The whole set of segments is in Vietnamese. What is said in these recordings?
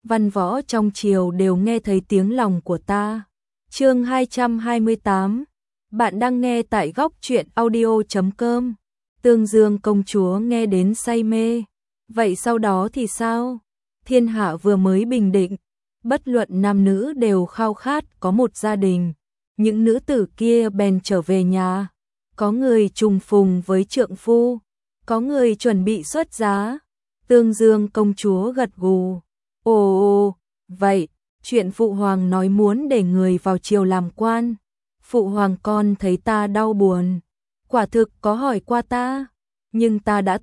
văn võ trong triều đều nghe thấy tiếng lòng của ta. Chương 228. Bạn đang nghe tại góc truyện audio.com. Tương Dương công chúa nghe đến say mê. Vậy sau đó thì sao? Thiên hạ vừa mới bình định, bất luận nam nữ đều khao khát có một gia đình. Những nữ tử kia bèn trở về nhà, có người trùng phùng với trượng phu, có người chuẩn bị xuất giá. Tương Dương công chúa gật gù. Ồ, vậy, chuyện phụ hoàng nói muốn để người vào triều làm quan. Phụ hoàng con thấy ta đau buồn, quả thực có hỏi qua ta, nhưng ta đã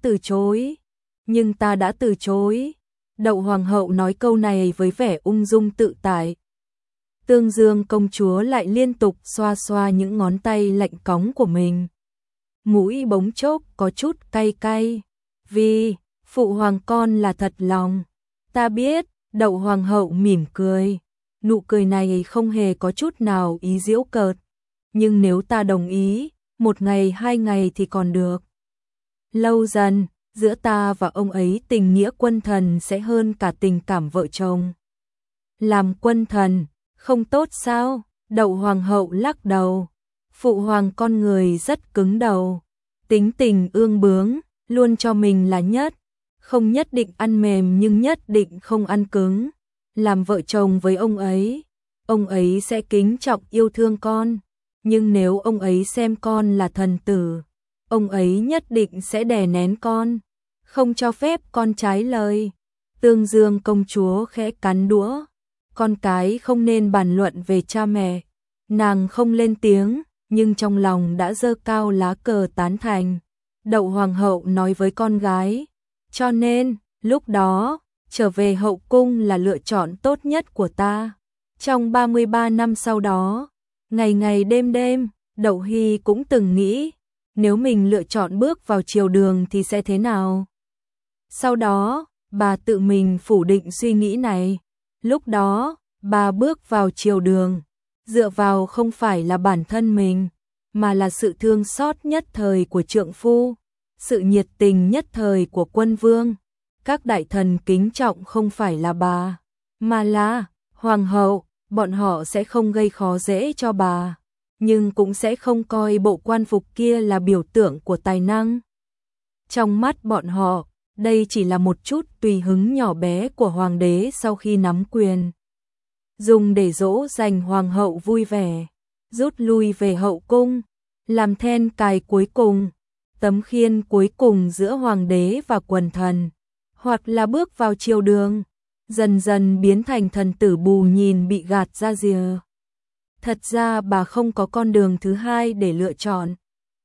từ chối. Đậu hoàng hậu nói câu này với vẻ ung dung tự tại. Tương Dương công chúa lại liên tục xoa xoa những ngón tay lạnh cóng của mình. Mũi bỗng chốc có chút cay cay. Vì, phụ hoàng con là thật lòng. Ta biết, Đậu hoàng hậu mỉm cười. Nụ cười này không hề có chút nào ý giễu cợt. Nhưng nếu ta đồng ý, 1 ngày 2 ngày thì còn được. Lâu dần, giữa ta và ông ấy tình nghĩa quân thần sẽ hơn cả tình cảm vợ chồng. Làm quân thần, không tốt sao? Đậu hoàng hậu lắc đầu. Phụ hoàng con người rất cứng đầu, tính tình ương bướng, luôn cho mình là nhất, không nhất định ăn mềm nhưng nhất định không ăn cứng. Làm vợ chồng với ông ấy sẽ kính trọng yêu thương con, nhưng nếu ông ấy xem con là thần tử, ông ấy nhất định sẽ đè nén con, không cho phép con trái lời. Tương Dương công chúa khẽ cắn đũa. Con cái không nên bàn luận về cha mẹ. Nàng không lên tiếng, nhưng trong lòng đã giơ cao lá cờ tán thành. Đậu hoàng hậu nói với con gái, cho nên, lúc đó, trở về hậu cung là lựa chọn tốt nhất của ta. Trong 33 năm sau đó, ngày ngày đêm đêm, Đậu Hy cũng từng nghĩ, nếu mình lựa chọn bước vào triều đường thì sẽ thế nào? Sau đó, bà tự mình phủ định suy nghĩ này. Lúc đó, bà bước vào triều đường, dựa vào không phải là bản thân mình, mà là sự thương xót nhất thời của trượng phu, sự nhiệt tình nhất thời của quân vương. Các đại thần kính trọng không phải là bà, mà là hoàng hậu. Bọn họ sẽ không gây khó dễ cho bà, nhưng cũng sẽ không coi bộ quan phục kia là biểu tượng của tài năng. Trong mắt bọn họ, đây chỉ là một chút tùy hứng nhỏ bé của hoàng đế sau khi nắm quyền, dùng để dỗ dành hoàng hậu vui vẻ, rút lui về hậu cung, làm then cài cuối cùng, tấm khiên cuối cùng giữa hoàng đế và quần thần, hoặc là bước vào triều đường, dần dần biến thành thần tử bù nhìn bị gạt ra rìa. Thật ra bà không có con đường thứ hai để lựa chọn,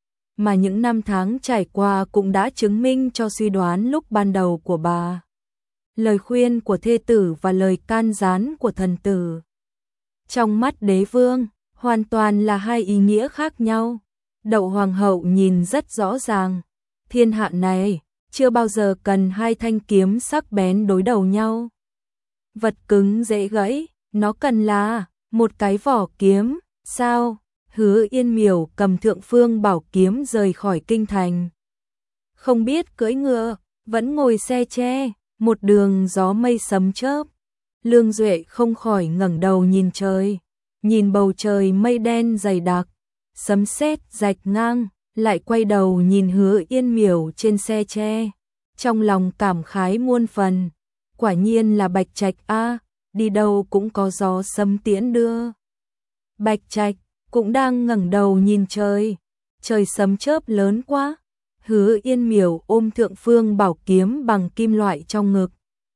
mà những năm tháng trải qua cũng đã chứng minh cho suy đoán lúc ban đầu của bà. Lời khuyên của thê tử và lời can gián của thần tử, trong mắt đế vương, hoàn toàn là hai ý nghĩa khác nhau. Đậu hoàng hậu nhìn rất rõ ràng, thiên hạ này chưa bao giờ cần hai thanh kiếm sắc bén đối đầu nhau. Vật cứng dễ gãy, nó cần là một cái vỏ kiếm. Sao? Hứa Yên Miểu cầm Thượng Phương bảo kiếm rời khỏi kinh thành. Không biết cưỡi ngựa, vẫn ngồi xe tre, một đường gió mây sấm chớp. Lương Duệ không khỏi ngẩng đầu nhìn trời, nhìn bầu trời mây đen dày đặc, sấm sét rạch ngang, lại quay đầu nhìn Hứa Yên Miểu trên xe tre, trong lòng cảm khái muôn phần. Quả nhiên là Bạch Trạch a, đi đâu cũng có gió sấm tiễn đưa. Bạch Trạch cũng đang ngẩng đầu nhìn trời, trời sấm chớp lớn quá. Hứa Yên Miểu ôm Thượng Phương bảo kiếm bằng kim loại trong ngực,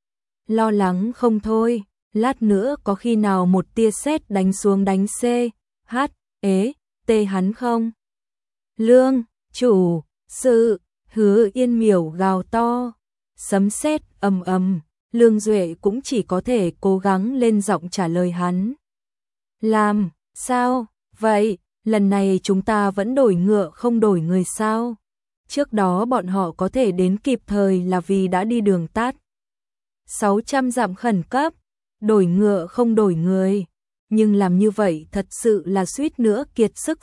lo lắng không thôi, lát nữa có khi nào một tia sét đánh xuống đánh T hắn không? Lương, chủ, sự, Hứa Yên Miểu gào to, sấm sét ầm ầm. Lương Duệ cũng chỉ có thể cố gắng lên giọng trả lời hắn. Làm sao? Vậy, lần này chúng ta vẫn đổi ngựa không đổi người sao? Trước đó bọn họ có thể đến kịp thời là vì đã đi đường tắt. 600 dặm khẩn cấp, đổi ngựa không đổi người. Nhưng làm như vậy thật sự là suýt nữa kiệt sức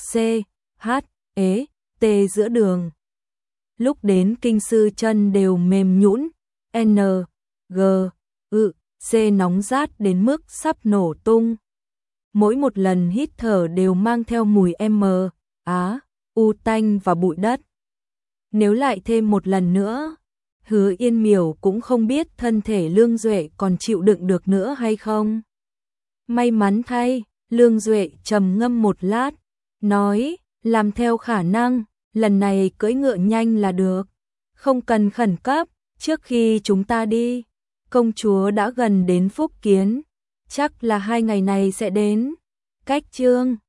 giữa đường. Lúc đến kinh sư chân đều mềm nhũn, C nóng rát đến mức sắp nổ tung. Mỗi một lần hít thở đều mang theo mùi u tanh và bụi đất. Nếu lại thêm một lần nữa, Hứa Yên Miểu cũng không biết thân thể Lương Duệ còn chịu đựng được nữa hay không. May mắn thay, Lương Duệ trầm ngâm một lát, nói, làm theo khả năng, lần này cưỡi ngựa nhanh là được, không cần khẩn cấp, trước khi chúng ta đi, công chúa đã gần đến Phúc Kiến, chắc là 2 ngày này sẽ đến. Cách chương